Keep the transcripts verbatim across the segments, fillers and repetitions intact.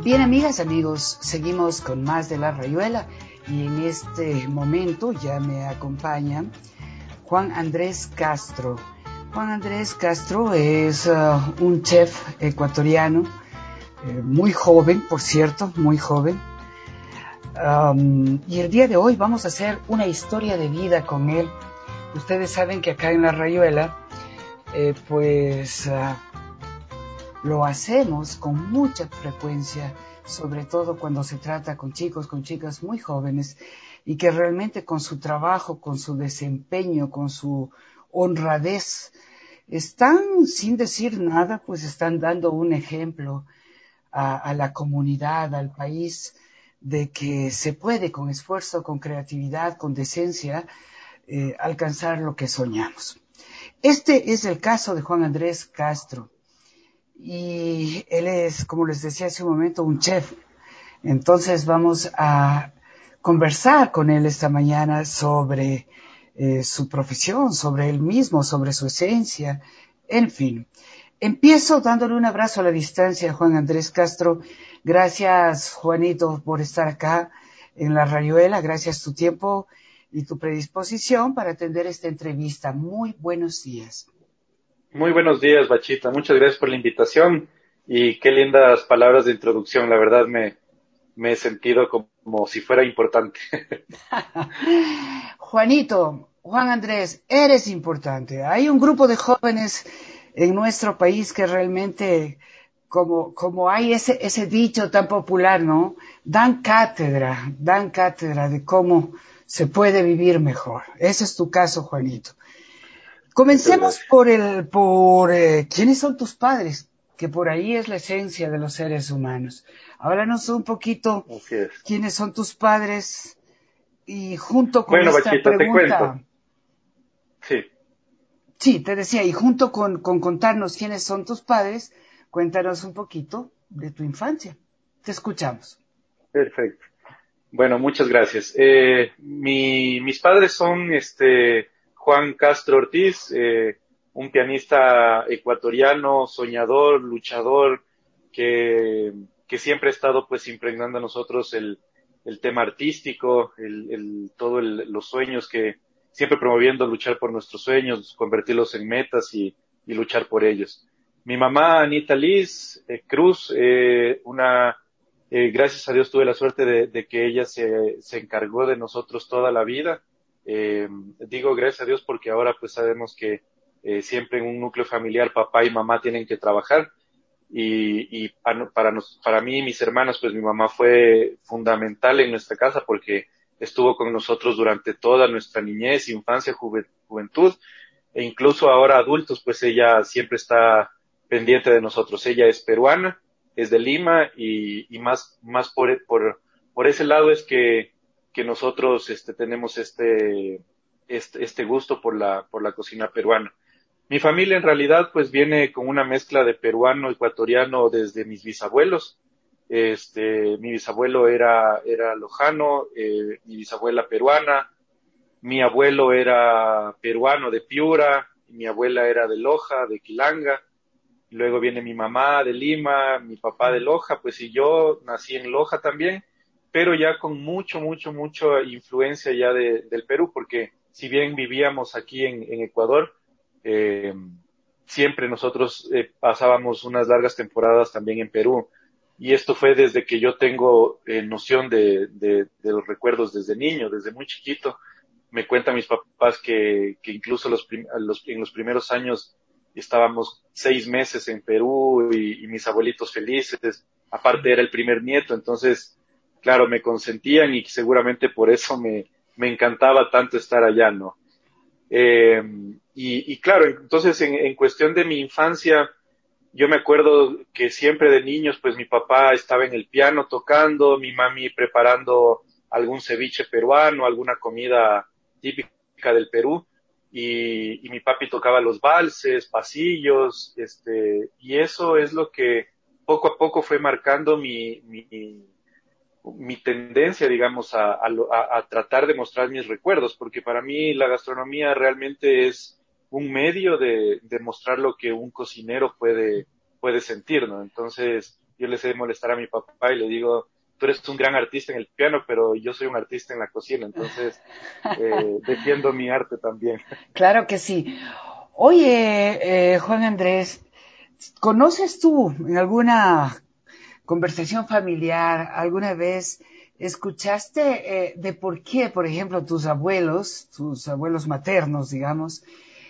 Bien, amigas, amigos, seguimos con más de La Rayuela y en este momento ya me acompaña Juan Andrés Castro. Juan Andrés Castro es uh, un chef ecuatoriano, eh, muy joven, por cierto, muy joven. Um, y el día de hoy vamos a hacer una historia de vida con él. Ustedes saben que acá en La Rayuela, eh, pues... Uh, Lo hacemos con mucha frecuencia, sobre todo cuando se trata con chicos, con chicas muy jóvenes y que realmente con su trabajo, con su desempeño, con su honradez, están, sin decir nada, pues están dando un ejemplo a, a la comunidad, al país, de que se puede con esfuerzo, con creatividad, con decencia, eh, alcanzar lo que soñamos. Este es el caso de Juan Andrés Castro. Y él es, como les decía hace un momento, un chef. Entonces vamos a conversar con él esta mañana sobre eh, su profesión, sobre él mismo, sobre su esencia, en fin. Empiezo dándole un abrazo a la distancia a Juan Andrés Castro. Gracias, Juanito, por estar acá en La Rayuela. Gracias tu tiempo y tu predisposición para atender esta entrevista. Muy buenos días. Muy buenos días, Bachita. Muchas gracias por la invitación y qué lindas palabras de introducción. La verdad me, me he sentido como, como si fuera importante. Juanito, Juan Andrés, eres importante. Hay un grupo de jóvenes en nuestro país que realmente, como, como hay ese, ese dicho tan popular, ¿no? Dan cátedra, dan cátedra de cómo se puede vivir mejor. Ese es tu caso, Juanito. Muchas Comencemos gracias. por el, por eh, quiénes son tus padres, que por ahí es la esencia de los seres humanos. Háblanos un poquito Así es. quiénes son tus padres y junto con Bueno, esta Bachita, te cuento. pregunta, Sí, sí, te decía, y junto con, con contarnos quiénes son tus padres, cuéntanos un poquito de tu infancia. Te escuchamos. perfecto. Bueno, muchas gracias. Eh, mi, mis padres son este Juan Castro Ortiz, eh, un pianista ecuatoriano, soñador, luchador, que, que siempre ha estado pues impregnando a nosotros el, el tema artístico, el, el, todo el, los sueños que siempre promoviendo luchar por nuestros sueños, convertirlos en metas y, y luchar por ellos. Mi mamá, Anita Liz eh, Cruz, eh, una eh, gracias a Dios tuve la suerte de, de que ella se, se encargó de nosotros toda la vida. Eh, digo gracias a Dios porque ahora pues sabemos que eh, siempre en un núcleo familiar papá y mamá tienen que trabajar y, y para, para, nos, para mí y mis hermanos pues mi mamá fue fundamental en nuestra casa porque estuvo con nosotros durante toda nuestra niñez, infancia, juventud e incluso ahora adultos pues ella siempre está pendiente de nosotros. Ella es peruana, es de Lima y, y más, más por, por, por ese lado es que, que nosotros este, tenemos este, este, este gusto por la, por la cocina peruana. Mi familia en realidad pues viene con una mezcla de peruano, ecuatoriano desde mis bisabuelos. Este, mi bisabuelo era, era lojano, eh, mi bisabuela peruana, mi abuelo era peruano de Piura, mi abuela era de Loja, de Quilanga. Luego viene mi mamá de Lima, mi papá de Loja, pues y yo nací en Loja también, pero ya con mucho, mucho, mucha influencia ya de, del Perú, porque si bien vivíamos aquí en, en Ecuador, eh, siempre nosotros eh, pasábamos unas largas temporadas también en Perú. Y esto fue desde que yo tengo eh, noción de, de, de los recuerdos desde niño, desde muy chiquito. Me cuentan mis papás que, que incluso los, prim los, en los primeros años estábamos seis meses en Perú y, y mis abuelitos felices. Aparte era el primer nieto, entonces, claro, me consentían y seguramente por eso me, me encantaba tanto estar allá, ¿no? Eh, y, y claro, entonces en, en cuestión de mi infancia, yo me acuerdo que siempre de niños, pues mi papá estaba en el piano tocando, mi mami preparando algún ceviche peruano, alguna comida típica del Perú, y, y mi papi tocaba los valses, pasillos, este, y eso es lo que poco a poco fue marcando mi, mi, mi tendencia, digamos, a, a, a, a tratar de mostrar mis recuerdos, porque para mí la gastronomía realmente es un medio de, de mostrar lo que un cocinero puede, puede sentir, ¿no? Entonces, yo le sé molestar a mi papá y le digo, tú eres un gran artista en el piano, pero yo soy un artista en la cocina, entonces eh, defiendo mi arte también. Claro que sí. Oye, eh, Juan Andrés, ¿conoces tú en alguna conversación familiar alguna vez escuchaste eh, de por qué, por ejemplo, tus abuelos, tus abuelos maternos, digamos,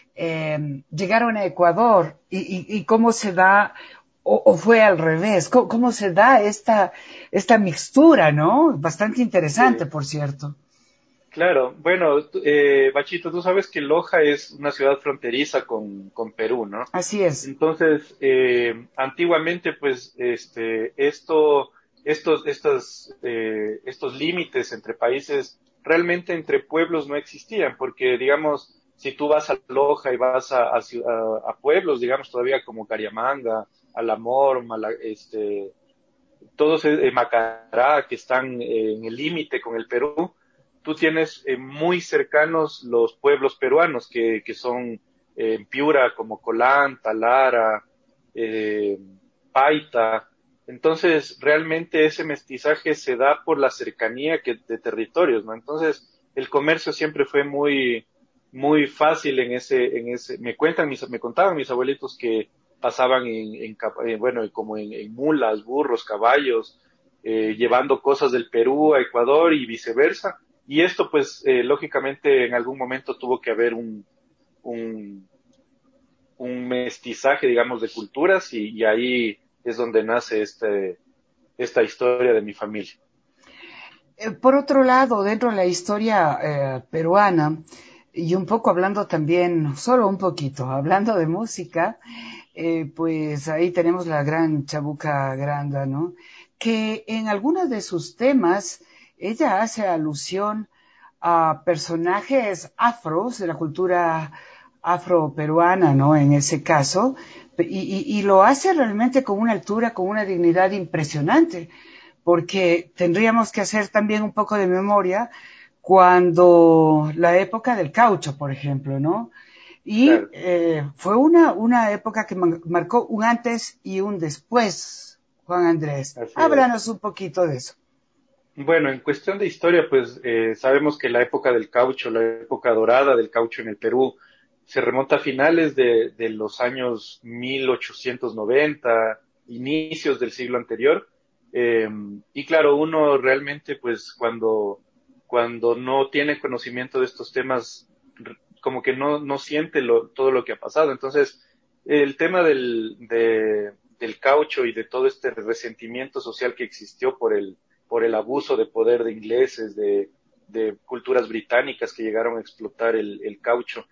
eh, llegaron a Ecuador y, y, y cómo se da, o, o fue al revés, cómo, cómo se da esta, esta mixtura, ¿no? Bastante interesante, Sí. por cierto. Claro, bueno, tú- eh, Bachito, tú sabes que Loja es una ciudad fronteriza con, con Perú, ¿no? Así es. Entonces, eh, antiguamente, pues, este, esto, estos, estos, eh, estos límites entre países, realmente entre pueblos no existían, porque, digamos, si tú vas a Loja y vas a, a, ciu- a- a pueblos, digamos, todavía como Cariamanga, Alamor, Mala- este, todos eh, Macará, que están eh, en el límite con el Perú, tú tienes eh, muy cercanos los pueblos peruanos, que, que son eh, en Piura, como Colán, Talara, eh, Paita. Entonces, realmente ese mestizaje se da por la cercanía que, de territorios, ¿no? Entonces, el comercio siempre fue muy, muy fácil en ese, en ese, me cuentan mis, me contaban mis abuelitos que pasaban en, en, en bueno, como en, en, mulas, burros, caballos, eh, llevando cosas del Perú a Ecuador y viceversa. Y esto, pues, eh, lógicamente, en algún momento tuvo que haber un, un, un mestizaje, digamos, de culturas y, y ahí es donde nace este, esta historia de mi familia. Eh, por otro lado, dentro de la historia eh, peruana, y un poco hablando también, solo un poquito, hablando de música, eh, pues ahí tenemos la gran Chabuca Granda, ¿no? Que en algunos de sus temas ella hace alusión a personajes afros de la cultura afroperuana, ¿no? En ese caso, y, y, y lo hace realmente con una altura, con una dignidad impresionante, porque tendríamos que hacer también un poco de memoria cuando la época del caucho, por ejemplo, ¿no? Y Claro, eh, fue una, una época que marcó un antes y un después, Juan Andrés. así es. Háblanos un poquito de eso. Bueno, en cuestión de historia, pues eh, sabemos que la época del caucho, la época dorada del caucho en el Perú, se remonta a finales de, de los años mil ochocientos noventa, inicios del siglo anterior. Eh, y claro, uno realmente, pues cuando, cuando no tiene conocimiento de estos temas, r- como que no, no siente lo, todo lo que ha pasado. Entonces, el tema del, de- del caucho y de todo este resentimiento social que existió por el por el abuso de poder de ingleses, de, de culturas británicas que llegaron a explotar el, el caucho.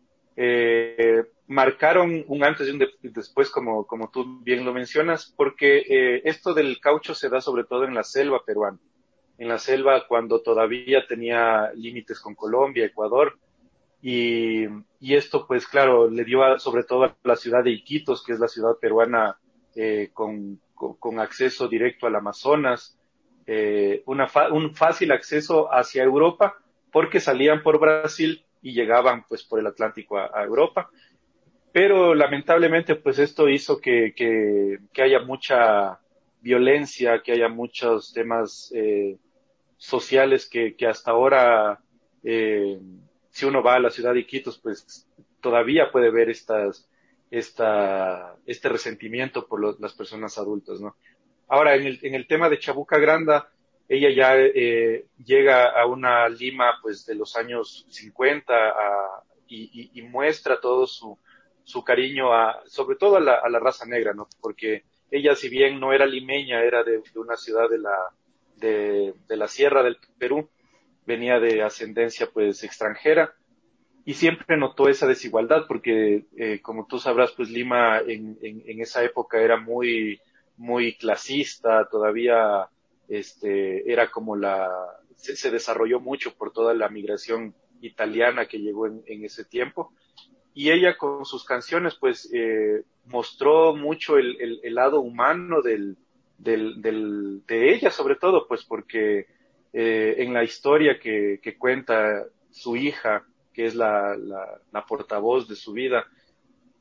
Eh, marcaron un antes y un de, después, como, como tú bien lo mencionas, porque eh, esto del caucho se da sobre todo en la selva peruana, en la selva cuando todavía tenía límites con Colombia, Ecuador, y, y esto pues claro, le dio a, sobre todo a la ciudad de Iquitos, que es la ciudad peruana eh, con, con, con, acceso directo al Amazonas, eh, una fa un fácil acceso hacia Europa, porque salían por Brasil y llegaban pues por el Atlántico a, a Europa, pero lamentablemente pues esto hizo que, que, que haya mucha violencia, que haya muchos temas eh, sociales que, que hasta ahora, eh, si uno va a la ciudad de Iquitos, pues todavía puede ver estas, esta, este resentimiento por lo, las personas adultas, ¿no? Ahora, en el, en el tema de Chabuca Granda, ella ya eh, llega a una Lima pues de los años cincuenta a, y, y, y, muestra todo su, su cariño a, sobre todo a la, a la raza negra, ¿no? Porque ella, si bien no era limeña, era de, de una ciudad de la, de, de la sierra del Perú, venía de ascendencia pues extranjera y siempre notó esa desigualdad porque eh, como tú sabrás pues Lima en, en, en, esa época era muy muy clasista, todavía este era como la se, se desarrolló mucho por toda la migración italiana que llegó en, en ese tiempo y ella con sus canciones pues eh, mostró mucho el, el, el lado humano del, del, del, de ella sobre todo pues porque eh, en la historia que, que cuenta su hija que es la, la, la portavoz de su vida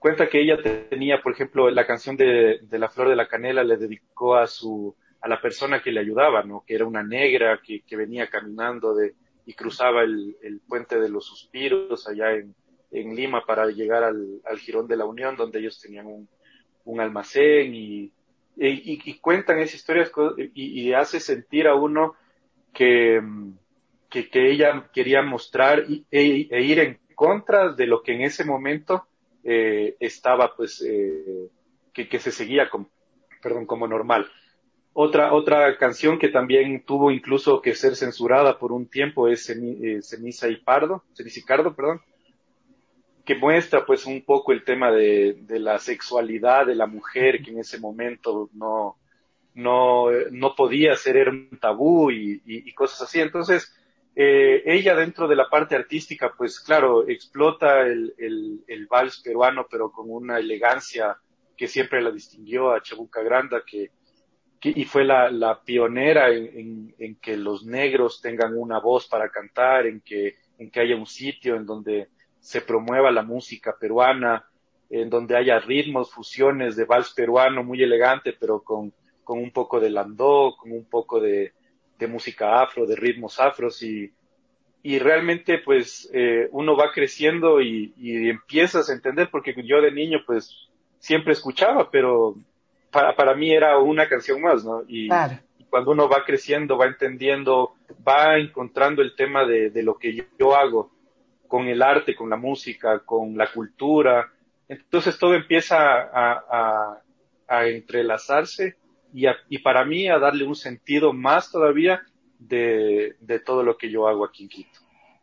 cuenta que ella tenía, por ejemplo, la canción de, de La Flor de la Canela le dedicó a su, a la persona que le ayudaba, ¿no? Que era una negra que, que venía caminando de, y cruzaba el, el puente de los Suspiros allá en, en Lima para llegar al, al Jirón de la Unión, donde ellos tenían un, un almacén y, y, y cuentan esas historias y, y hace sentir a uno que, que, que ella quería mostrar y, e, e, ir en contra de lo que en ese momento eh, estaba, pues, eh, que, que se seguía como, perdón, como normal. Otra, otra canción que también tuvo incluso que ser censurada por un tiempo es Ceniza y Pardo, Ceniza y Cardo, perdón, que muestra pues un poco el tema de, de la sexualidad de la mujer que en ese momento no, no, no podía ser, era un tabú y, y, y cosas así. Entonces, eh, ella dentro de la parte artística, pues claro, explota el, el, el vals peruano, pero con una elegancia que siempre la distinguió a Chabuca Granda, que, que y fue la, la pionera en, en, en que los negros tengan una voz para cantar, en que, en que haya un sitio en donde se promueva la música peruana, en donde haya ritmos, fusiones de vals peruano muy elegante, pero con con un poco de landó, con un poco de, de música afro, de ritmos afros y, y realmente pues eh, uno va creciendo y, y empiezas a entender, porque yo de niño pues siempre escuchaba, pero para, para mí era una canción más, ¿no? Y, Claro. y cuando uno va creciendo, va entendiendo, va encontrando el tema de, de lo que yo, yo hago con el arte, con la música, con la cultura, entonces todo empieza a, a, a entrelazarse y, a, y para mí a darle un sentido más todavía de, de todo lo que yo hago aquí en Quito.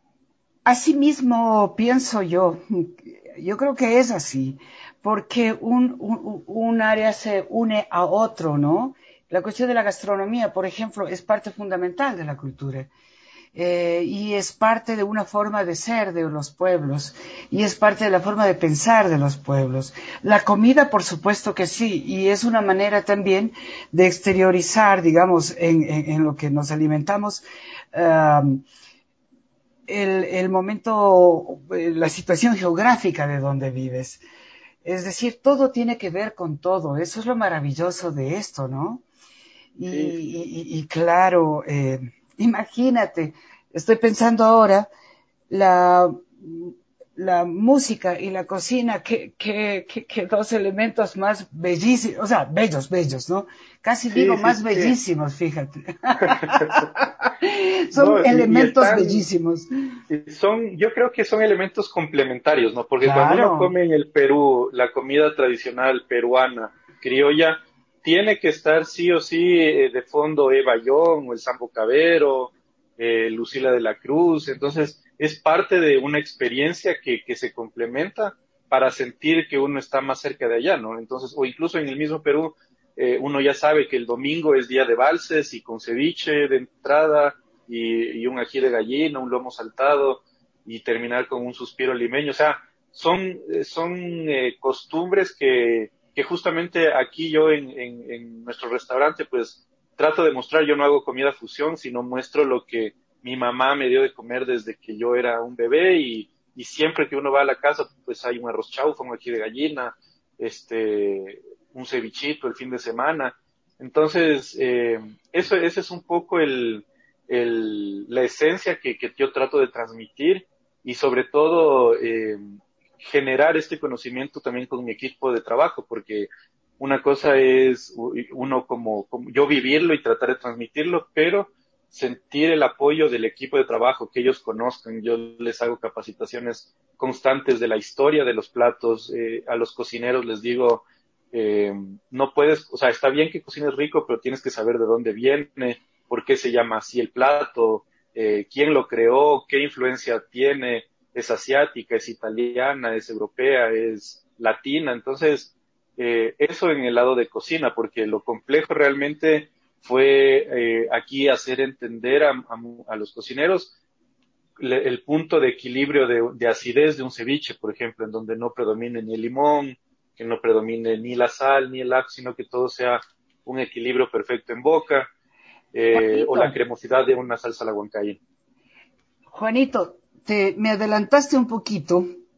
Asimismo, pienso yo, yo creo que es así, porque un, un, un área se une a otro, ¿no? La cuestión de la gastronomía, por ejemplo, es parte fundamental de la cultura. Eh, y es parte de una forma de ser de los pueblos y es parte de la forma de pensar de los pueblos. La comida, por supuesto que sí, y es una manera también de exteriorizar, digamos, en, en, en lo que nos alimentamos, um, el, el momento, la situación geográfica de donde vives. Es decir, todo tiene que ver con todo. Eso es lo maravilloso de esto, ¿no? Y, Sí, sí. y, y claro, eh, imagínate, estoy pensando ahora, la, la música y la cocina, que, que, que, que dos elementos más bellísimos, o sea, bellos, bellos, ¿no? Casi Sí, digo sí, más sí. bellísimos, fíjate. Son No, y, y elementos están, bellísimos. y son, yo creo que son elementos complementarios, ¿no? Porque cuando uno Claro. come en el Perú la comida tradicional peruana, criolla, tiene que estar sí o sí eh, de fondo Eva Young o el Sambo Cabero, eh, Lucila de la Cruz. Entonces, es parte de una experiencia que, que se complementa para sentir que uno está más cerca de allá, ¿no? Entonces, o incluso en el mismo Perú, eh, uno ya sabe que el domingo es día de valses y con ceviche de entrada y, y un ají de gallina, un lomo saltado y terminar con un suspiro limeño. O sea, son, son eh, costumbres que, que justamente aquí yo en, en, en nuestro restaurante pues trato de mostrar. Yo no hago comida fusión, sino muestro lo que mi mamá me dio de comer desde que yo era un bebé y, y siempre que uno va a la casa pues hay un arroz chaufa, un ají de gallina, este, un cevichito el fin de semana. Entonces, eh, eso, ese es un poco el, el, la esencia que, que, yo trato de transmitir y sobre todo eh, generar este conocimiento también con mi equipo de trabajo, porque una cosa es uno como, como yo vivirlo y tratar de transmitirlo, pero sentir el apoyo del equipo de trabajo, que ellos conozcan. Yo les hago capacitaciones constantes de la historia de los platos, eh, a los cocineros les digo, eh, no puedes, o sea, está bien que cocines rico, pero tienes que saber de dónde viene, por qué se llama así el plato, eh, quién lo creó, qué influencia tiene, es asiática, es italiana, es europea, es latina. Entonces, eh, eso en el lado de cocina, porque lo complejo realmente fue eh, aquí hacer entender a, a, a los cocineros le, el punto de equilibrio de, de acidez de un ceviche, por ejemplo, en donde no predomine ni el limón, que no predomine ni la sal ni el ajo, sino que todo sea un equilibrio perfecto en boca, eh, o Juanito, la cremosidad de una salsa a la huancaína. Juanito, te, me adelantaste un poquito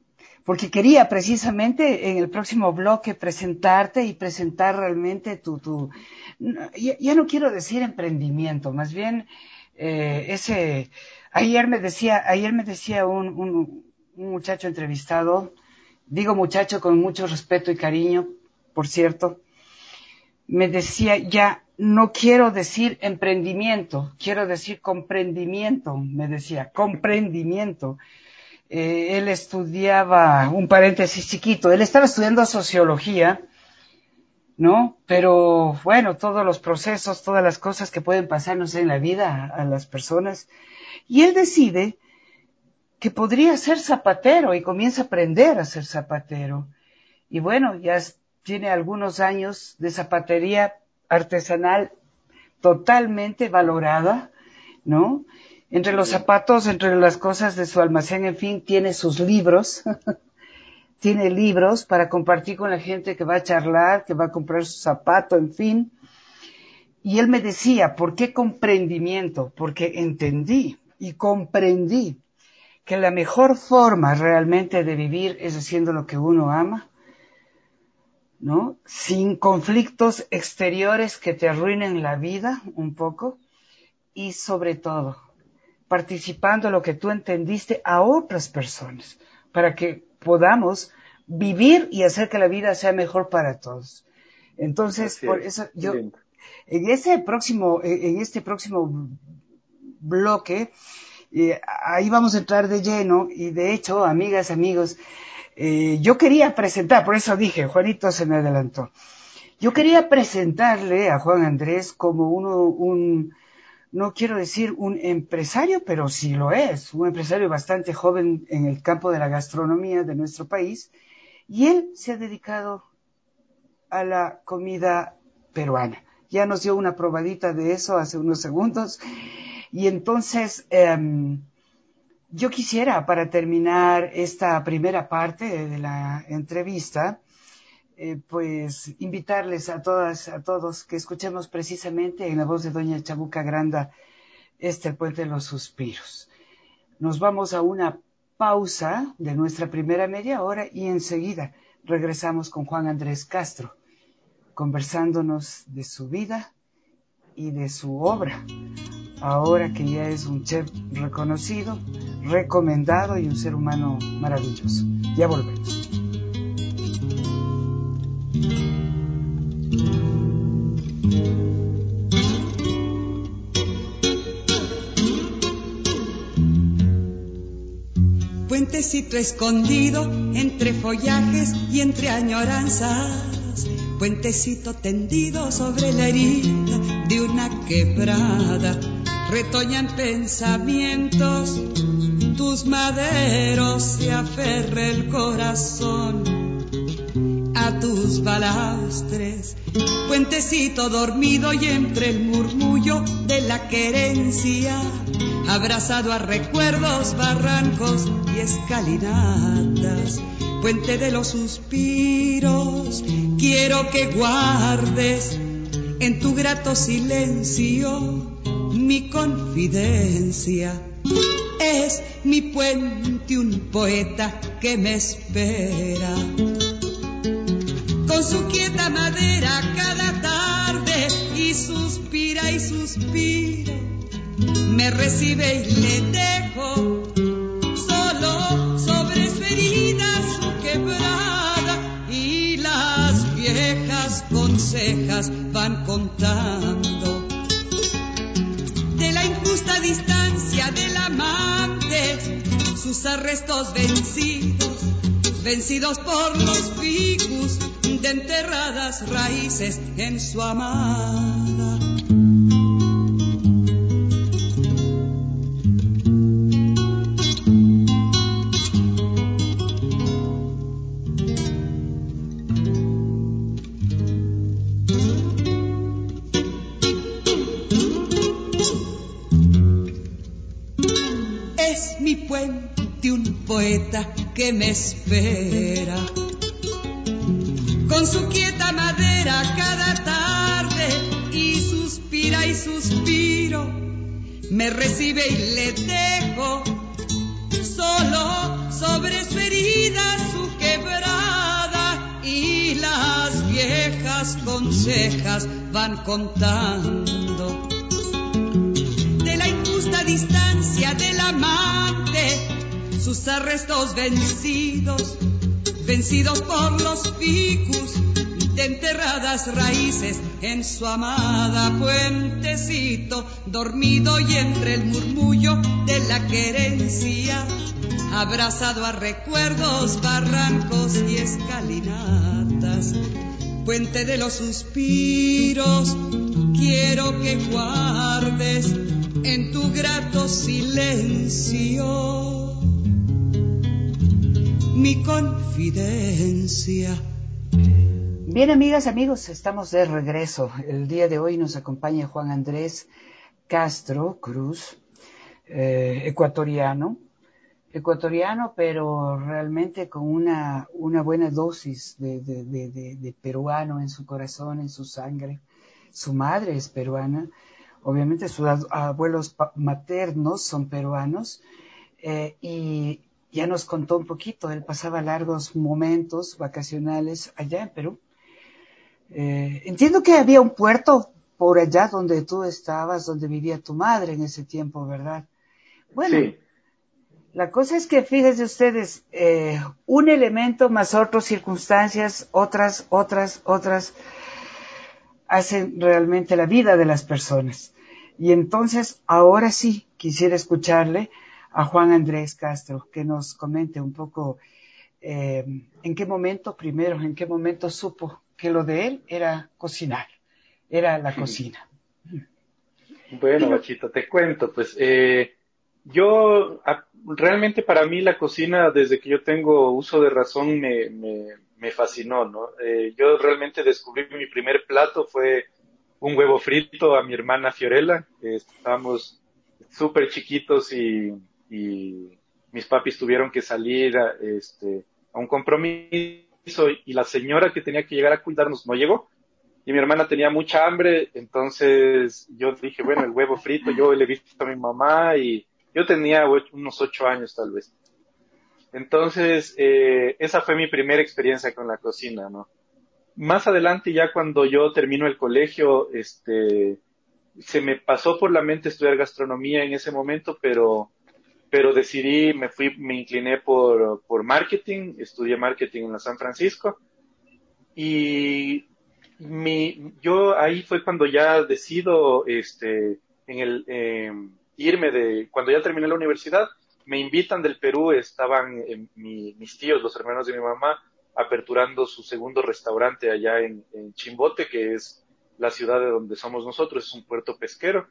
porque quería precisamente en el próximo bloque presentarte y presentar realmente tu, tu ya, ya no quiero decir emprendimiento, más bien eh, ese, ayer me decía, ayer me decía un, un, un muchacho entrevistado, digo muchacho con mucho respeto y cariño, por cierto, me decía, ya no quiero decir emprendimiento, quiero decir comprendimiento, me decía, comprendimiento. Eh, él estudiaba, un paréntesis chiquito, él estaba estudiando sociología, ¿no? Pero bueno, todos los procesos, todas las cosas que pueden pasarnos en la vida a, a las personas. Y él decide que podría ser zapatero y comienza a aprender a ser zapatero. Y bueno, ya tiene algunos años de zapatería artesanal totalmente valorada, ¿no? Entre los zapatos, entre las cosas de su almacén, en fin, tiene sus libros, tiene libros para compartir con la gente que va a charlar, que va a comprar su zapato, en fin. Y él me decía, ¿por qué comprendimiento? Porque entendí y comprendí que la mejor forma realmente de vivir es haciendo lo que uno ama, ¿no? Sin conflictos exteriores que te arruinen la vida un poco y sobre todo participando en lo que tú entendiste a otras personas para que podamos vivir y hacer que la vida sea mejor para todos. Entonces, Así por es. eso yo Lindo. en ese próximo en este próximo bloque eh, ahí vamos a entrar de lleno y de hecho, amigas, amigos, eh, yo quería presentar, por eso dije, Juanito se me adelantó. Yo quería presentarle a Juan Andrés como uno, un, no quiero decir un empresario, pero sí lo es, un empresario bastante joven en el campo de la gastronomía de nuestro país, y él se ha dedicado a la comida peruana. Ya nos dio una probadita de eso hace unos segundos, y entonces eh, yo quisiera, para terminar esta primera parte de la entrevista, Eh, pues invitarles a todas, a todos que escuchemos precisamente en la voz de doña Chabuca Granda este El Puente de los Suspiros. Nos vamos a una pausa de nuestra primera media hora y enseguida regresamos con Juan Andrés Castro, conversándonos de su vida y de su obra, ahora que ya es un chef reconocido, recomendado y un ser humano maravilloso. Ya volvemos. Puentecito escondido entre follajes y entre añoranzas, puentecito tendido sobre la herida de una quebrada, retoñan pensamientos, tus maderos se aferra el corazón a tus balaustres, puentecito dormido y entre el murmullo de la querencia, abrazado a recuerdos, barrancos y escalinatas, puente de los suspiros, quiero que guardes en tu grato silencio mi confidencia. Es mi puente un poeta que me espera, con su quieta madera cada tarde, y suspira y suspira, me recibe y le dejo solo sobre su herida, su quebrada, y las viejas consejas van contando de la injusta distancia del amante, sus arrestos vencidos, vencidos por los ficus de enterradas raíces en su amada. Es mi puente un poeta que me espera, con su quieta madera cada tarde, y suspira y suspiro, me recibe y le dejo solo sobre su herida, su las consejas van contando de la injusta distancia del amante, sus arrestos vencidos, vencidos por los ficus de enterradas raíces en su amada puentecito, dormido y entre el murmullo de la querencia, abrazado a recuerdos, barrancos y escalinatas, puente de los suspiros, quiero que guardes en tu grato silencio mi confidencia. Bien, amigas, amigos, estamos de regreso. El día de hoy nos acompaña Juan Andrés Castro Cruz, eh, ecuatoriano, ecuatoriano, pero realmente con una, una buena dosis de, de, de, de, de peruano en su corazón, en su sangre. Su madre es peruana, obviamente sus abuelos maternos son peruanos, eh, y ya nos contó un poquito, él pasaba largos momentos vacacionales allá en Perú. Eh, entiendo que había un puerto por allá donde tú estabas, donde vivía tu madre en ese tiempo, ¿verdad? Bueno, sí. La cosa es que fíjense ustedes, eh, un elemento más otras circunstancias, otras, otras, otras, hacen realmente la vida de las personas. Y entonces, ahora sí, quisiera escucharle a Juan Andrés Castro, que nos comente un poco eh, en qué momento, primero, en qué momento supo que lo de él era cocinar, era la cocina. Bueno, Bachito, te cuento, pues eh, yo, a, realmente para mí la cocina, desde que yo tengo uso de razón, me, me, me fascinó, ¿no? Eh, yo realmente descubrí mi primer plato fue un huevo frito a mi hermana Fiorella. Eh, estábamos súper chiquitos y, y mis papis tuvieron que salir a, este, a un compromiso y la señora que tenía que llegar a cuidarnos no llegó. Y mi hermana tenía mucha hambre, entonces yo dije, bueno, el huevo frito, yo le he visto a mi mamá y yo tenía unos ocho años tal vez. Entonces, eh, esa fue mi primera experiencia con la cocina, ¿no? Más adelante, ya cuando yo termino el colegio, este, se me pasó por la mente estudiar gastronomía en ese momento, pero, pero decidí, me fui, me incliné por, por marketing, estudié marketing en la San Francisco y mi, yo ahí fue cuando ya decido, este, en el, eh, irme de, cuando ya terminé la universidad, me invitan del Perú, estaban eh, mi, mis tíos, los hermanos de mi mamá, aperturando su segundo restaurante allá en, en Chimbote, que es la ciudad de donde somos nosotros, es un puerto pesquero.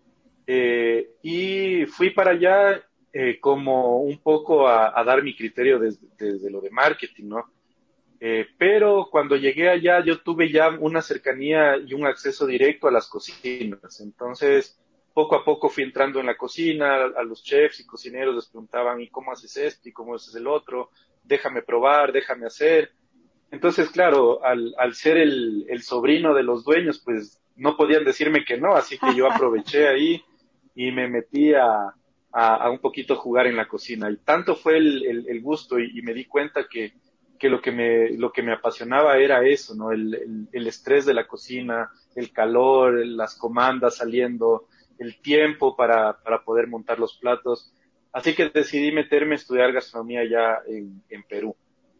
Eh, y fui para allá eh, como un poco a, a dar mi criterio desde, desde lo de marketing, ¿no? Eh, pero cuando llegué allá yo tuve ya una cercanía y un acceso directo a las cocinas. Entonces, poco a poco fui entrando en la cocina, a los chefs y cocineros les preguntaban, ¿y cómo haces esto? ¿Y cómo haces el otro? Déjame probar, déjame hacer. Entonces, claro, al, al ser el, el sobrino de los dueños, pues no podían decirme que no, así que yo aproveché ahí y me metí a, a, a un poquito jugar en la cocina. Y tanto fue el, el, el gusto y, y me di cuenta que que lo que me lo que me apasionaba era eso, ¿no? El, el, el estrés de la cocina, el calor, las comandas saliendo, el tiempo para, para poder montar los platos. Así que decidí meterme a estudiar gastronomía ya en, en Perú.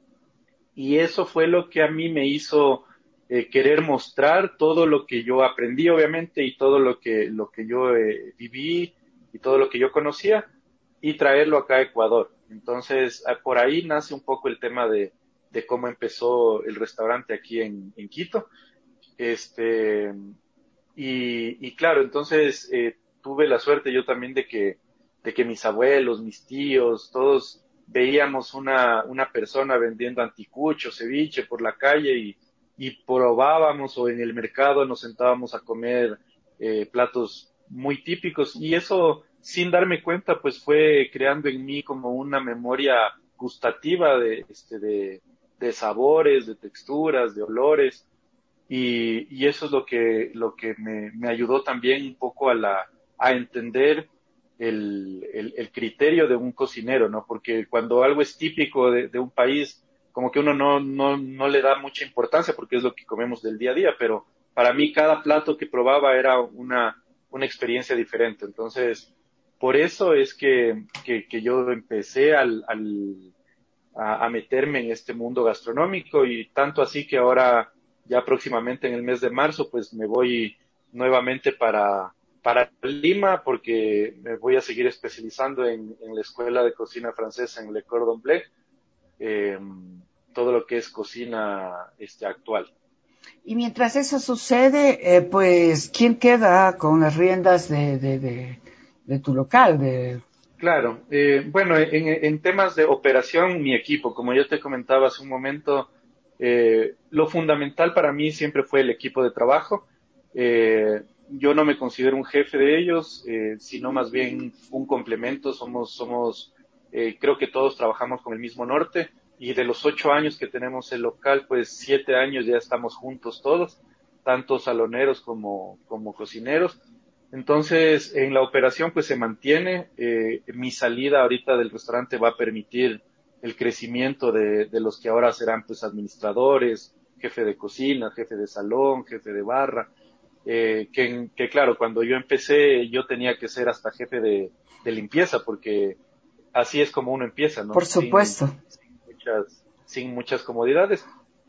Y eso fue lo que a mí me hizo eh, querer mostrar todo lo que yo aprendí, obviamente, y todo lo que, lo que yo eh, viví y todo lo que yo conocía, y traerlo acá a Ecuador. Entonces, por ahí nace un poco el tema de, de cómo empezó el restaurante aquí en, en Quito. Este, y, y claro, entonces eh, tuve la suerte yo también de que, de que mis abuelos, mis tíos, todos veíamos una, una persona vendiendo anticucho, ceviche por la calle y, y probábamos o en el mercado nos sentábamos a comer eh, platos muy típicos y eso sin darme cuenta pues fue creando en mí como una memoria gustativa de, este, de, de sabores, de texturas, de olores. Y, y eso es lo que, lo que me, me ayudó también un poco a, la, a entender el, el, el criterio de un cocinero, ¿no? Porque cuando algo es típico de, de un país, como que uno no, no, no le da mucha importancia porque es lo que comemos del día a día, pero para mí cada plato que probaba era una, una experiencia diferente. Entonces, por eso es que, que, que yo empecé al, al, a, a meterme en este mundo gastronómico y tanto así que ahora ya próximamente en el mes de marzo pues me voy nuevamente para, para Lima porque me voy a seguir especializando en, en la escuela de cocina francesa en Le Cordon Bleu, eh, todo lo que es cocina este, actual. Y mientras eso sucede, eh, pues, ¿quién queda con las riendas de, de, de, de tu local? De... Claro, eh, bueno, en, en temas de operación, mi equipo, como yo te comentaba hace un momento, eh, lo fundamental para mí siempre fue el equipo de trabajo. Eh, yo no me considero un jefe de ellos, eh, sino más bien un complemento. Somos, somos, eh, creo que todos trabajamos con el mismo norte y de los ocho años que tenemos el local, pues siete años ya estamos juntos todos, tanto saloneros como, como cocineros. Entonces, en la operación pues se mantiene. Eh, mi salida ahorita del restaurante va a permitir el crecimiento de, de los que ahora serán pues administradores, jefe de cocina, jefe de salón, jefe de barra. Eh, que, que claro, cuando yo empecé yo tenía que ser hasta jefe de, de limpieza porque así es como uno empieza, Por ¿no? Sin, supuesto. sin muchas, sin muchas comodidades.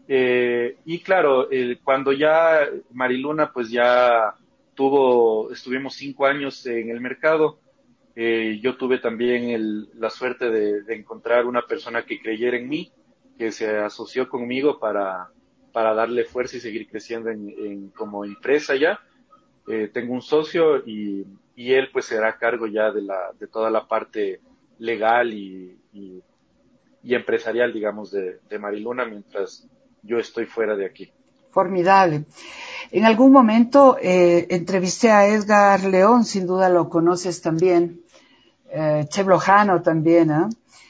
Eh, y claro, eh, cuando ya Mariluna pues ya tuvo, estuvimos cinco años en el mercado, eh, yo tuve también el, la suerte de, de encontrar una persona que creyera en mí, que se asoció conmigo para, para darle fuerza y seguir creciendo en, en, como empresa ya. Eh, tengo un socio y, y él pues se hará cargo ya de, la, de toda la parte legal y, y, y empresarial, digamos, de, de Mariluna mientras yo estoy fuera de aquí. Formidable. En algún momento eh, entrevisté a Edgar León, sin duda lo conoces también, eh, Chef Lojano también, ¿eh?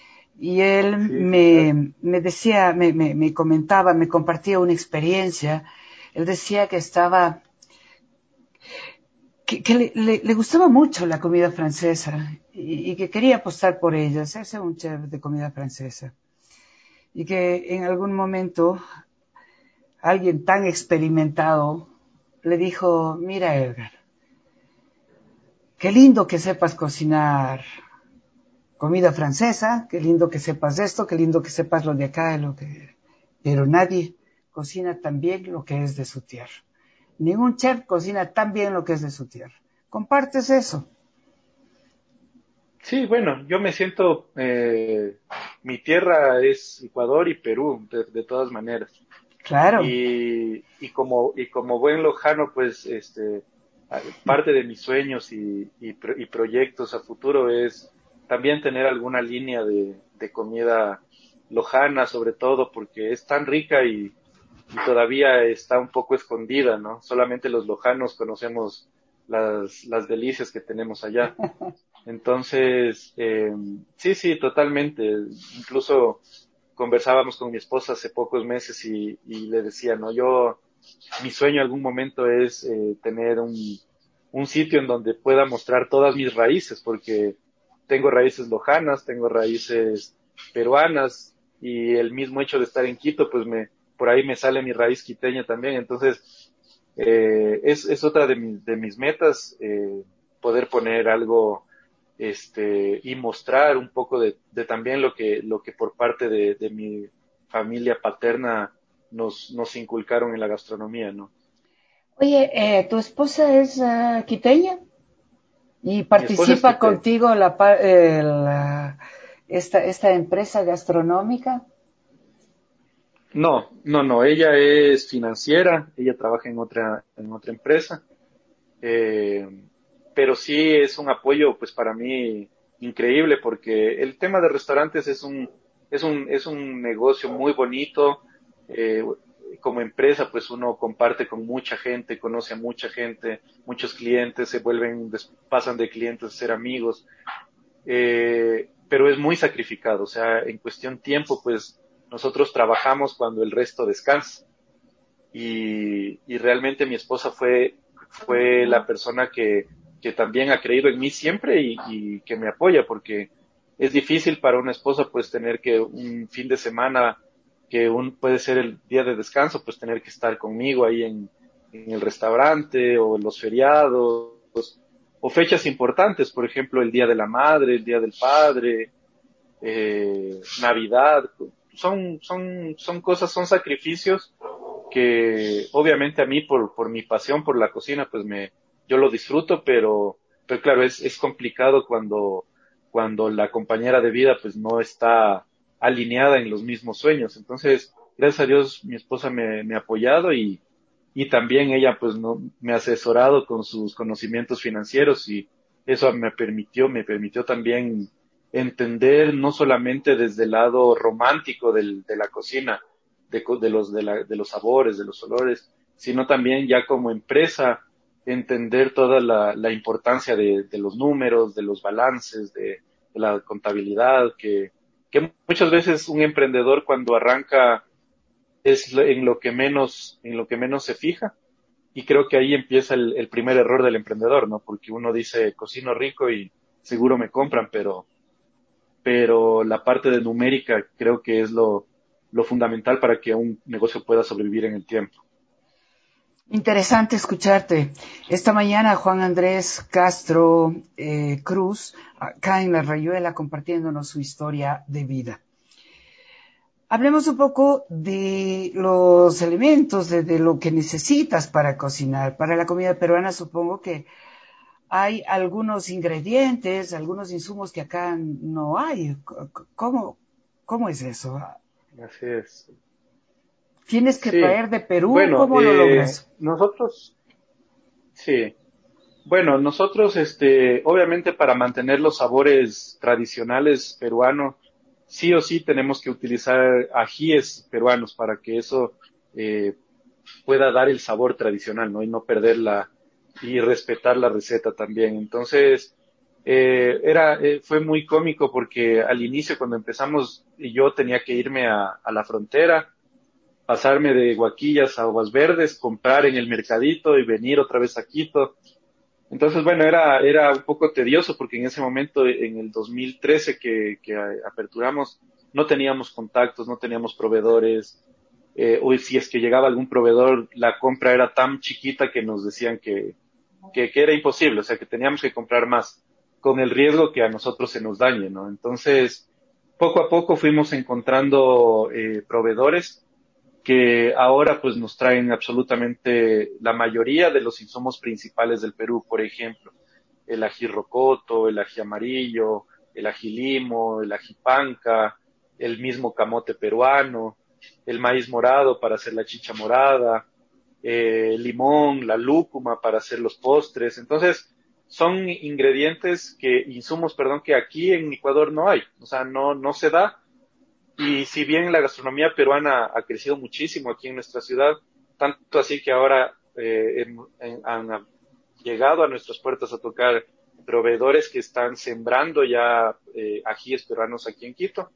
Y él Sí, sí, claro. me, me decía, me, me, me comentaba, me compartía una experiencia. Él decía que estaba, que, que le, le, le gustaba mucho la comida francesa y, y que quería apostar por ella, hacerse un chef de comida francesa. Y que en algún momento alguien tan experimentado le dijo, mira Edgar, qué lindo que sepas cocinar comida francesa, qué lindo que sepas esto, qué lindo que sepas lo de acá, lo que... pero nadie cocina tan bien lo que es de su tierra. Ningún chef cocina tan bien lo que es de su tierra. ¿Compartes eso? Sí, bueno, yo me siento, eh, mi tierra es Ecuador y Perú, de, de todas maneras. Claro. Y, y como, y como buen lojano, pues, este, a- parte de mis sueños y, y, pro- y proyectos a futuro es también tener alguna línea de, de comida lojana, sobre todo porque es tan rica y, y todavía está un poco escondida, ¿no? Solamente los lojanos conocemos las, las delicias que tenemos allá. Entonces, eh, sí, sí, totalmente. Incluso conversábamos con mi esposa hace pocos meses y, y le decía, no, yo, mi sueño en algún momento es eh, tener un, un sitio en donde pueda mostrar todas mis raíces, porque tengo raíces lojanas, tengo raíces peruanas y el mismo hecho de estar en Quito, pues me, por ahí me sale mi raíz quiteña también. Entonces, eh, es, es otra de, mis de mis metas, eh, poder poner algo este y mostrar un poco de, de también lo que lo que por parte de, de mi familia paterna nos nos inculcaron en la gastronomía, ¿no? Oye, eh, ¿tu esposa es uh, quiteña? ¿Y Mi esposa es participa quiteña. contigo la, eh, la, esta, esta empresa gastronómica? No, no, no, ella es financiera, ella trabaja en otra en otra empresa, eh, pero sí es un apoyo pues para mí increíble porque el tema de restaurantes es un es un es un negocio muy bonito. eh, Como empresa pues uno comparte con mucha gente, conoce a mucha gente, muchos clientes se vuelven des- pasan de clientes a ser amigos, eh, pero es muy sacrificado, o sea, en cuestión tiempo pues nosotros trabajamos cuando el resto descansa y, y realmente mi esposa fue, fue la persona que, que también ha creído en mí siempre y, y que me apoya porque es difícil para una esposa pues tener que un fin de semana que un, puede ser el día de descanso, pues tener que estar conmigo ahí en, en el restaurante o en los feriados o fechas importantes, por ejemplo, el Día de la Madre, el Día del Padre, eh, Navidad. Son, son, son cosas, son sacrificios que obviamente a mí por, por mi pasión por la cocina, pues me, yo lo disfruto, pero, pero claro, es, es complicado cuando, cuando la compañera de vida pues no está alineada en los mismos sueños. Entonces, gracias a Dios, mi esposa me, me ha apoyado y, y también ella pues no, me ha asesorado con sus conocimientos financieros y eso me permitió, me permitió también entender no solamente desde el lado romántico del, de la cocina, de, de los de, la, de los sabores, de los olores, sino también ya como empresa entender toda la, la importancia de, de los números, de los balances, de, de la contabilidad, que, que muchas veces un emprendedor cuando arranca es en lo que menos, en lo que menos se fija. Y creo que ahí empieza el, el primer error del emprendedor, ¿no? Porque uno dice, cocino rico y seguro me compran, pero, pero la parte de numérica creo que es lo, lo fundamental para que un negocio pueda sobrevivir en el tiempo. Interesante escucharte. Esta mañana Juan Andrés Castro eh, Cruz, acá en La Rayuela, compartiéndonos su historia de vida. Hablemos un poco de los elementos, de, de lo que necesitas para cocinar. Para la comida peruana supongo que hay algunos ingredientes, algunos insumos que acá no hay. ¿Cómo, cómo es eso? Así es. ¿Tienes que Sí. traer de Perú? Bueno, ¿Cómo lo eh, logras? nosotros, sí. Bueno, nosotros, este, obviamente para mantener los sabores tradicionales peruanos, sí o sí tenemos que utilizar ajíes peruanos para que eso eh, pueda dar el sabor tradicional, ¿no? Y no perderla y respetar la receta también. Entonces, eh, era, eh, fue muy cómico porque al inicio cuando empezamos yo tenía que irme a, a la frontera, pasarme de Guaquillas a Aguas Verdes, comprar en el mercadito y venir otra vez a Quito. Entonces, bueno, era, era un poco tedioso porque en ese momento, en el dos mil trece que, que aperturamos, no teníamos contactos, no teníamos proveedores. Eh, o si es que llegaba algún proveedor, la compra era tan chiquita que nos decían que, que, que era imposible, o sea, que teníamos que comprar más, con el riesgo que a nosotros se nos dañe, ¿no? Entonces, poco a poco fuimos encontrando eh, proveedores que ahora pues nos traen absolutamente la mayoría de los insumos principales del Perú, por ejemplo, el ají rocoto, el ají amarillo, el ají limo, el ají panca, el mismo camote peruano, el maíz morado para hacer la chicha morada, eh, el limón, la lúcuma para hacer los postres. Entonces, son ingredientes que, insumos, perdón, que aquí en Ecuador no hay, o sea, no, no se da. Y si bien la gastronomía peruana ha crecido muchísimo aquí en nuestra ciudad, tanto así que ahora eh, en, en, han llegado a nuestras puertas a tocar proveedores que están sembrando ya eh, ajíes peruanos aquí en Quito,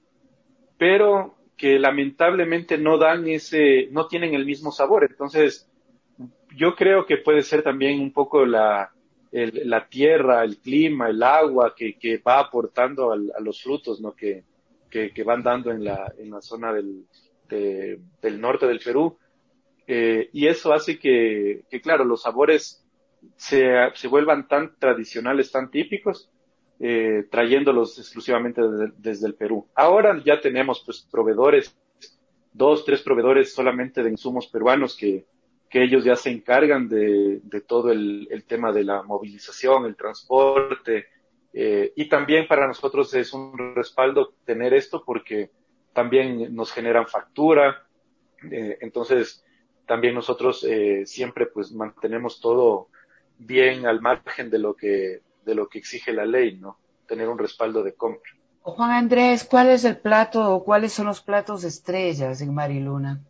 pero que lamentablemente no dan ese, no tienen el mismo sabor. Entonces, yo creo que puede ser también un poco la, el, la tierra, el clima, el agua que, que va aportando al, a los frutos, ¿no? Que, que, que van dando en la, en la zona del, de, del norte del Perú. Eh, y eso hace que, que, claro, los sabores se, se vuelvan tan tradicionales, tan típicos, eh, trayéndolos exclusivamente desde, desde el Perú. Ahora ya tenemos pues proveedores, dos, tres proveedores solamente de insumos peruanos que, que ellos ya se encargan de, de todo el, el tema de la movilización, el transporte, eh, y también para nosotros es un respaldo tener esto porque también nos generan factura, eh, entonces también nosotros eh, siempre pues mantenemos todo bien al margen de lo que de lo que exige la ley, ¿no? Tener un respaldo de compra. Juan Andrés, ¿cuál es el plato o cuáles son los platos estrellas en Mariluna?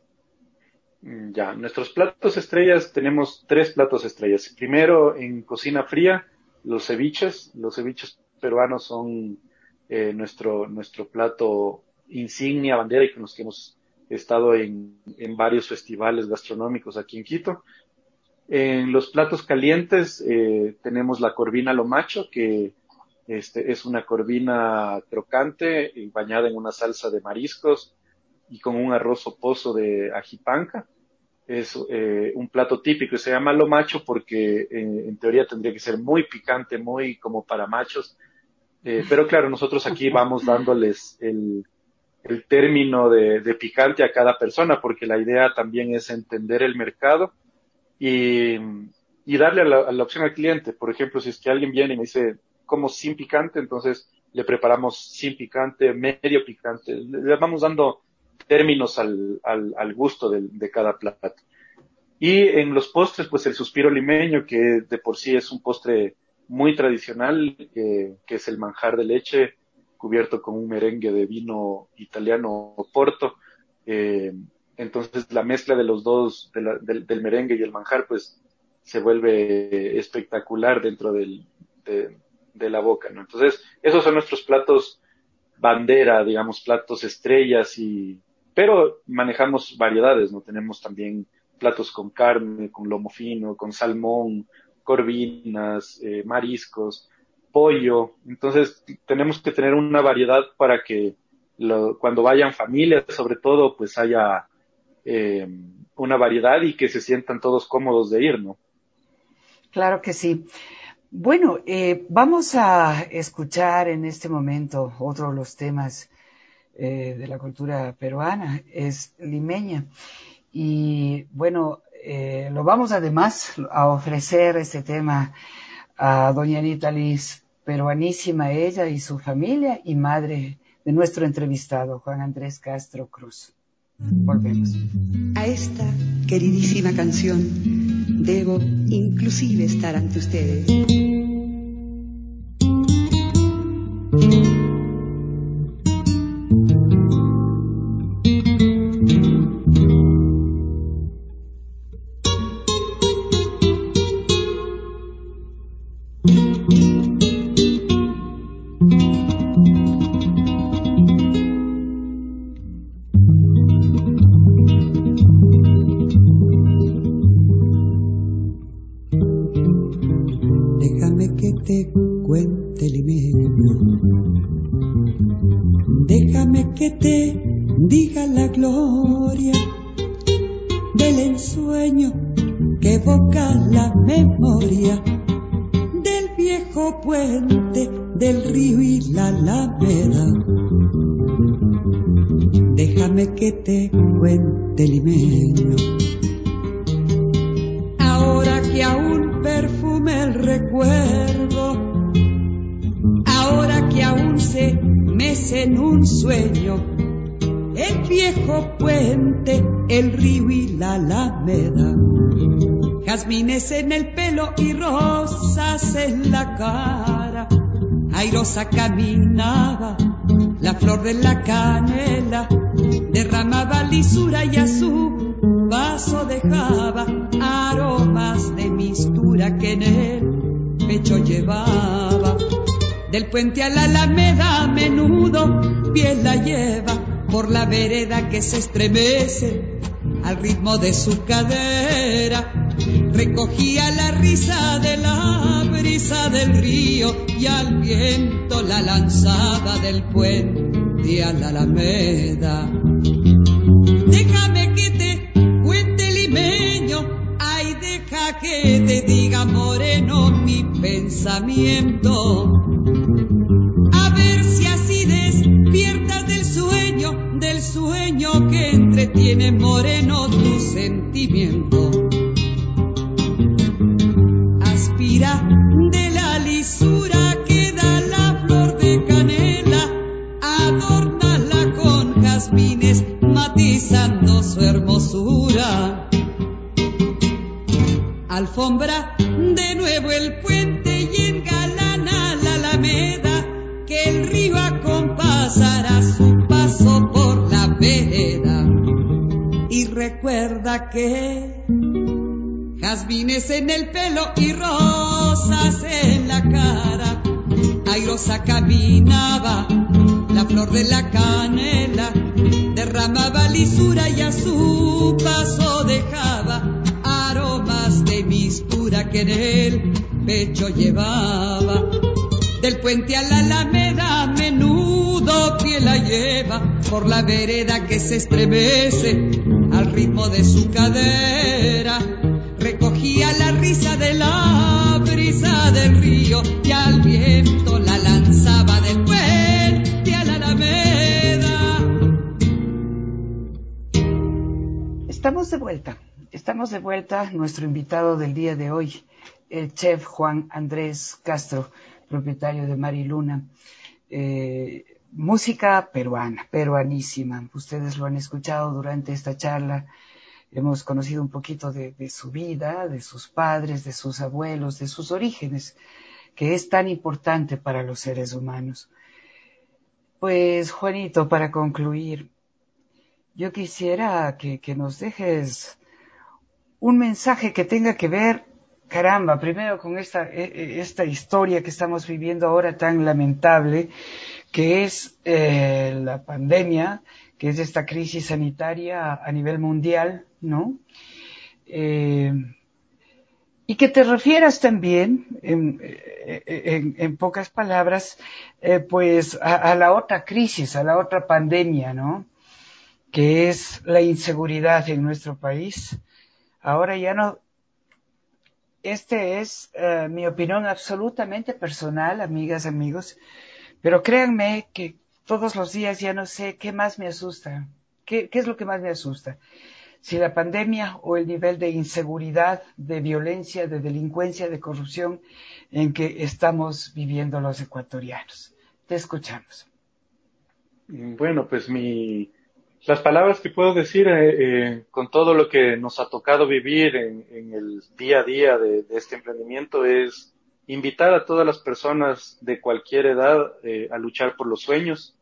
Ya, nuestros platos estrellas, tenemos tres platos estrellas. Primero, en cocina fría, los ceviches. Los ceviches peruanos son eh, nuestro, nuestro plato insignia, bandera, y con los que hemos estado en, en varios festivales gastronómicos aquí en Quito. En los platos calientes eh, tenemos la corvina lo macho, que este, es una corvina crocante y bañada en una salsa de mariscos, y con un arroz oposo de ajipanca. Es eh, un plato típico y se llama lo macho porque eh, en teoría tendría que ser muy picante, muy como para machos. Eh, pero claro, nosotros aquí vamos dándoles el, el término de, de picante a cada persona porque la idea también es entender el mercado y, y darle a la, a la opción al cliente. Por ejemplo, si es que alguien viene y me dice, como sin picante, entonces le preparamos sin picante, medio picante. Le, le vamos dando términos al, al, al gusto de, de cada plato. Y en los postres, pues el suspiro limeño, que de por sí es un postre muy tradicional, eh, que es el manjar de leche cubierto con un merengue de vino italiano Porto. Eh, entonces la mezcla de los dos, de la, del, del merengue y el manjar, pues se vuelve espectacular dentro del, de, de la boca, ¿no? Entonces, esos son nuestros platos bandera, digamos, platos estrellas, y pero manejamos variedades, ¿no? Tenemos también platos con carne, con lomo fino, con salmón, corvinas, eh, mariscos, pollo. Entonces, tenemos que tener una variedad para que lo, cuando vayan familias, sobre todo, pues haya eh, una variedad y que se sientan todos cómodos de ir, ¿no? Claro que sí. Bueno, eh, vamos a escuchar en este momento otro de los temas eh, de la cultura peruana, es limeña. Y bueno, eh, lo vamos además a ofrecer este tema a doña Anita Liz, peruanísima ella y su familia y madre de nuestro entrevistado, Juan Andrés Castro Cruz. Volvemos. A esta queridísima canción debo inclusive estar ante ustedes. Jazmines en el pelo y rosas en la cara. Airosa caminaba, la flor de la canela derramaba lisura y a su paso dejaba aromas de mistura que en el pecho llevaba. Del puente a la alameda a menudo piel la lleva por la vereda que se estremece al ritmo de su cadera. Recogía la risa de la brisa del río y al viento la lanzaba del puente a la alameda. Déjame que te cuente limeño, ay deja que te diga moreno mi pensamiento. A ver si así despiertas del sueño, del sueño que entretiene moreno tu sentimiento. De la lisura que da la flor de canela, adórnala con jazmines matizando su hermosura. Alfombra de nuevo el puente y engalana la alameda, que el río acompasará su paso por la vereda. Y recuerda que jazmines en el pelo y rosas en la cara. Airosa caminaba, la flor de la canela derramaba lisura y a su paso dejaba aromas de mistura que en el pecho llevaba. Del puente a la alameda a menudo pie la lleva por la vereda que se estremece al ritmo de su cadera. Recogía la risa de la brisa del río y al viento la lanzaba del puente a la alameda. Estamos de vuelta, estamos de vuelta. Nuestro invitado del día de hoy, el chef Juan Andrés Castro, propietario de Mariluna. Eh, música peruana, peruanísima. Ustedes lo han escuchado durante esta charla. Hemos conocido un poquito de, de su vida, de sus padres, de sus abuelos, de sus orígenes, que es tan importante para los seres humanos. Pues, Juanito, para concluir, yo quisiera que, que nos dejes un mensaje que tenga que ver, caramba, primero con esta, esta historia que estamos viviendo ahora tan lamentable, que es eh, la pandemia, que es esta crisis sanitaria a nivel mundial, ¿no? Eh, y que te refieras también, en, en, en pocas palabras, eh, pues a, a la otra crisis, a la otra pandemia, ¿no? Que es la inseguridad en nuestro país. Ahora ya no... Este es uh, mi opinión absolutamente personal, amigas, amigos, pero créanme que todos los días ya no sé qué más me asusta. ¿Qué, qué es lo que más me asusta? Si la pandemia o el nivel de inseguridad, de violencia, de delincuencia, de corrupción en que estamos viviendo los ecuatorianos. Te escuchamos. Bueno, pues mi... Las palabras que puedo decir eh, eh, con todo lo que nos ha tocado vivir en, en el día a día de, de este emprendimiento es invitar a todas las personas de cualquier edad eh, a luchar por los sueños.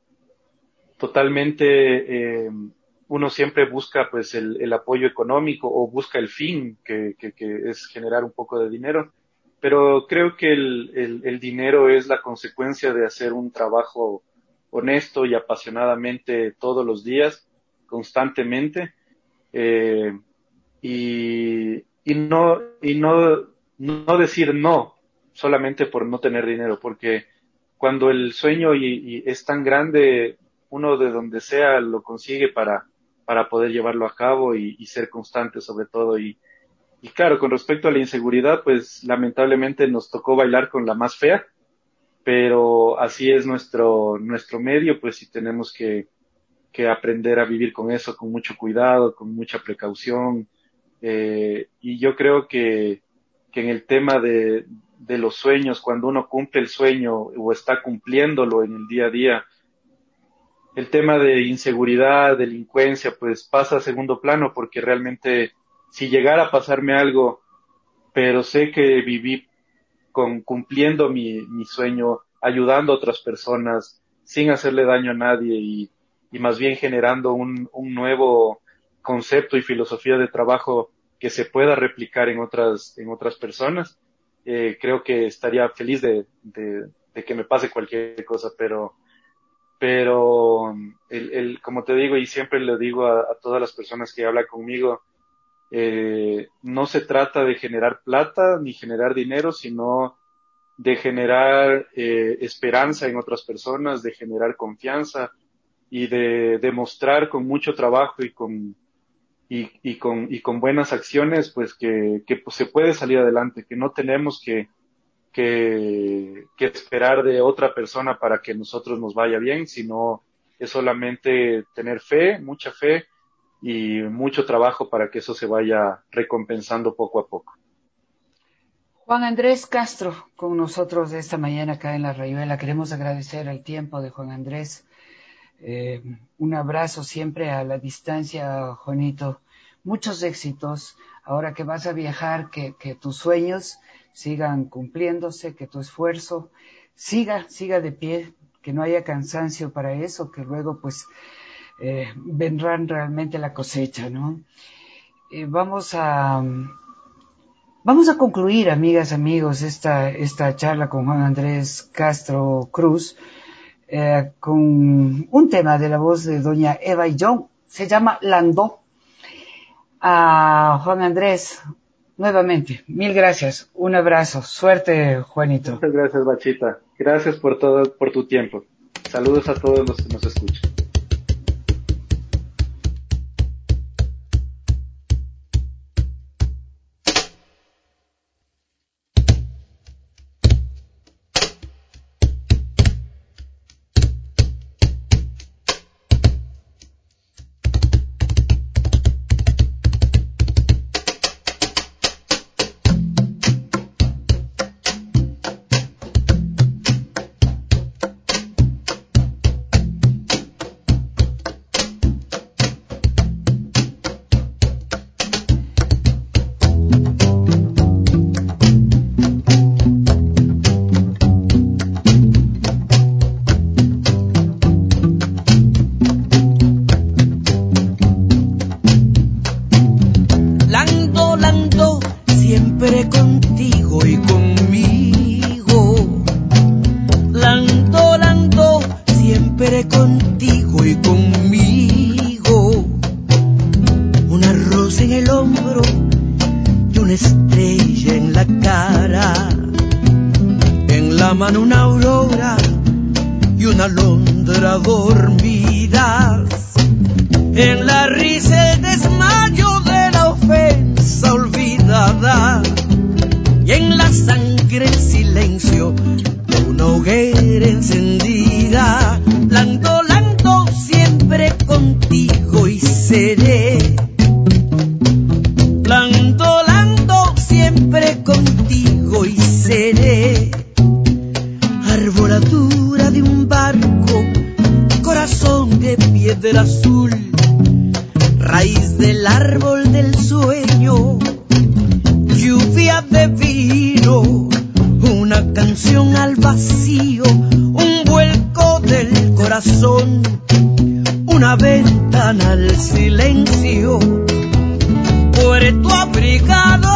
Totalmente, eh, uno siempre busca pues el, el apoyo económico o busca el fin, que, que, que es generar un poco de dinero, pero creo que el, el, el dinero es la consecuencia de hacer un trabajo honesto y apasionadamente todos los días, constantemente, eh, y, y no, y no, no decir no solamente por no tener dinero, porque cuando el sueño y, y es tan grande, uno de donde sea lo consigue para, para poder llevarlo a cabo y, y ser constante sobre todo. Y, y claro, con respecto a la inseguridad, pues lamentablemente nos tocó bailar con la más fea, pero así es nuestro, nuestro medio, pues sí tenemos que, que aprender a vivir con eso, con mucho cuidado, con mucha precaución. Eh, y yo creo que, que en el tema de, de los sueños, cuando uno cumple el sueño o está cumpliéndolo en el día a día, el tema de inseguridad, delincuencia, pues pasa a segundo plano, porque realmente si llegara a pasarme algo, pero sé que viví con cumpliendo mi, mi sueño, ayudando a otras personas, sin hacerle daño a nadie y, y más bien generando un, un nuevo concepto y filosofía de trabajo que se pueda replicar en otras, en otras personas, eh, creo que estaría feliz de, de, de que me pase cualquier cosa, pero, pero el, el, como te digo y siempre le digo a, a todas las personas que hablan conmigo, eh, no se trata de generar plata ni generar dinero, sino de generar eh, esperanza en otras personas, de generar confianza y de demostrar con mucho trabajo y con y, y con y con buenas acciones, pues que, que pues, se puede salir adelante, que no tenemos que, que que esperar de otra persona para que nosotros nos vaya bien, sino es solamente tener fe, mucha fe y mucho trabajo para que eso se vaya recompensando poco a poco. Juan Andrés Castro, con nosotros de esta mañana acá en La Rayuela. Queremos agradecer el tiempo de Juan Andrés. Eh, un abrazo siempre a la distancia, Juanito. Muchos éxitos. Ahora que vas a viajar, que, que tus sueños sigan cumpliéndose, que tu esfuerzo siga, siga de pie, que no haya cansancio para eso, que luego pues eh, vendrán realmente la cosecha, ¿no? Eh, vamos a... Vamos a concluir, amigas, amigos, esta, esta charla con Juan Andrés Castro Cruz, eh, con un tema de la voz de doña Eva y John. Se llama Landó. A Juan Andrés, nuevamente, mil gracias. Un abrazo. Suerte, Juanito. Muchas gracias, Bachita. Gracias por todo, por tu tiempo. Saludos a todos los que nos escuchan. contigo y conmigo. Una rosa en el hombro y una estrella en la cara. En la mano una aurora y una alondra dormidas. En la risa el desmayo de la ofensa olvidada. Y en la sangre el silencio de una hoguera encendida. Lando, lando, siempre contigo y seré. Lando, lando, siempre contigo y seré. Arboladura de un barco, corazón de piedra azul, raíz del árbol del sueño, lluvia de vino, una canción al vacío, un vuelco del corazón, una ventana al silencio, puerto abrigado,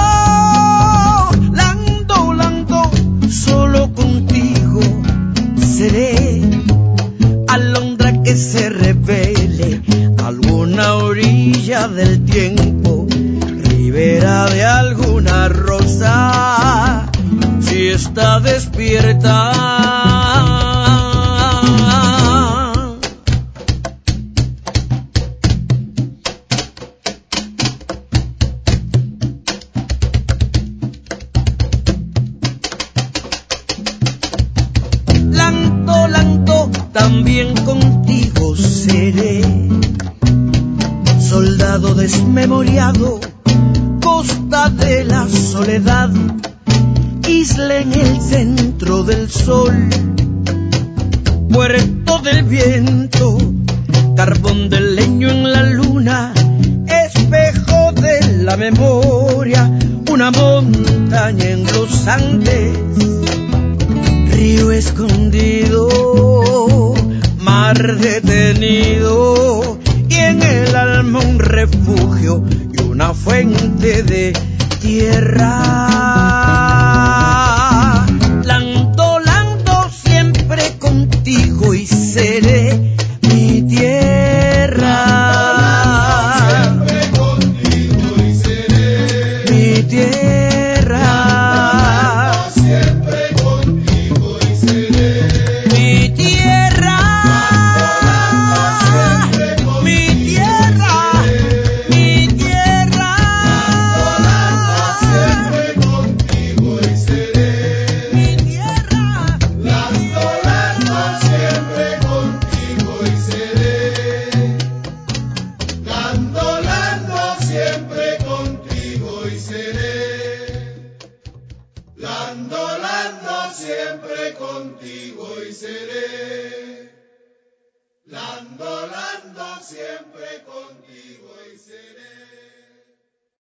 lando, lando, solo contigo seré. Alondra que se revele, alguna orilla del tiempo, ribera de alguna rosa, si está despierta. Lando, lando, también contigo seré. Soldado desmemoriado, costa de la soledad, isla en el centro del sol, puerto del viento, carbón de leño en la luna, espejo de la memoria, una montaña en los Andes, río escondido, mar detenido, y en el alma un refugio y una fuente de tierra. Lando, lando, siempre contigo y seré mi tierra. Siempre contigo y seré mi tierra. Siempre contigo y seré mi tierra. Mi tierra, mi tierra. Siempre contigo y seré mi tierra. Lando, lando, siempre contigo y seré. Lando, lando, siempre contigo y seré. Lando, lando, siempre contigo y seré. Lando, lando, siempre contigo y seré.